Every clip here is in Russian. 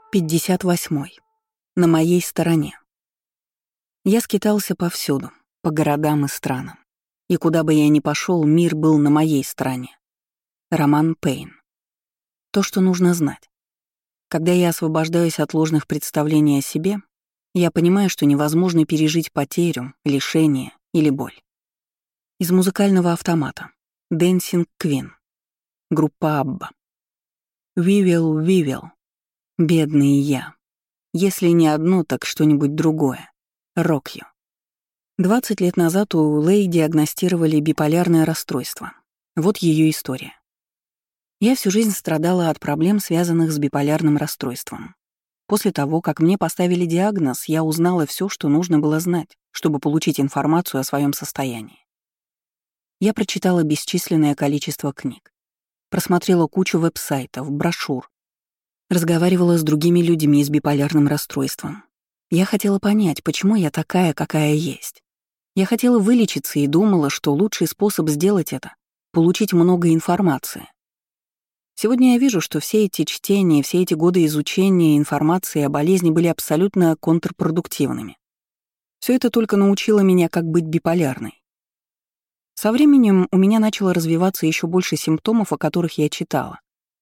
58. На моей стороне. Я скитался повсюду, по городам и странам. И куда бы я ни пошел, мир был на моей стороне. Роман Пейн. То, что нужно знать. Когда я освобождаюсь от ложных представлений о себе, я понимаю, что невозможно пережить потерю, лишение или боль. Из музыкального автомата. Dancing Queen. Группа Абба. We will. Бедный я. Если не одно, так что-нибудь другое. Rock You. 20 лет назад у Лэй диагностировали биполярное расстройство. Вот ее история. Я всю жизнь страдала от проблем, связанных с биполярным расстройством. После того, как мне поставили диагноз, я узнала все, что нужно было знать, чтобы получить информацию о своем состоянии. Я прочитала бесчисленное количество книг, просмотрела кучу веб-сайтов, брошюр, разговаривала с другими людьми с биполярным расстройством. Я хотела понять, почему я такая, какая есть. Я хотела вылечиться и думала, что лучший способ сделать это — получить много информации. Сегодня я вижу, что все эти чтения, все эти годы изучения информации о болезни были абсолютно контрпродуктивными. Все это только научило меня, как быть биполярной. Со временем у меня начало развиваться еще больше симптомов, о которых я читала.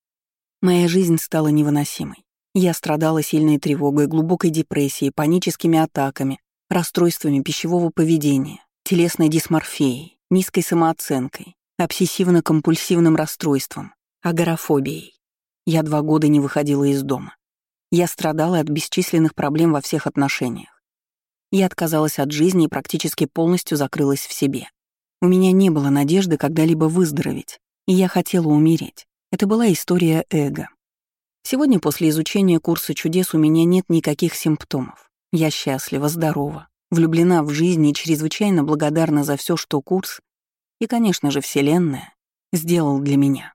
Моя жизнь стала невыносимой. Я страдала сильной тревогой, глубокой депрессией, паническими атаками, расстройствами пищевого поведения, телесной дисморфией, низкой самооценкой, обсессивно-компульсивным расстройством, агорафобией. Я 2 года не выходила из дома. Я страдала от бесчисленных проблем во всех отношениях. Я отказалась от жизни и практически полностью закрылась в себе. У меня не было надежды когда-либо выздороветь, и я хотела умереть. Это была история эго. Сегодня, после изучения курса чудес, у меня нет никаких симптомов. Я счастлива, здорова, влюблена в жизнь и чрезвычайно благодарна за все, что курс и, конечно же, Вселенная сделал для меня.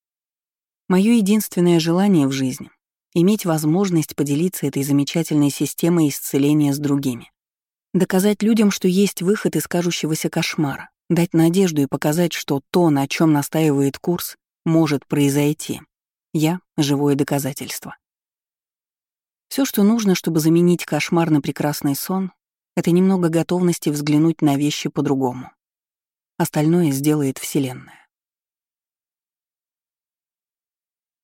Мое единственное желание в жизни — иметь возможность поделиться этой замечательной системой исцеления с другими. Доказать людям, что есть выход из кажущегося кошмара, дать надежду и показать, что то, на чем настаивает курс, может произойти. Я — живое доказательство. Все, что нужно, чтобы заменить кошмар на прекрасный сон, это немного готовности взглянуть на вещи по-другому. Остальное сделает Вселенная.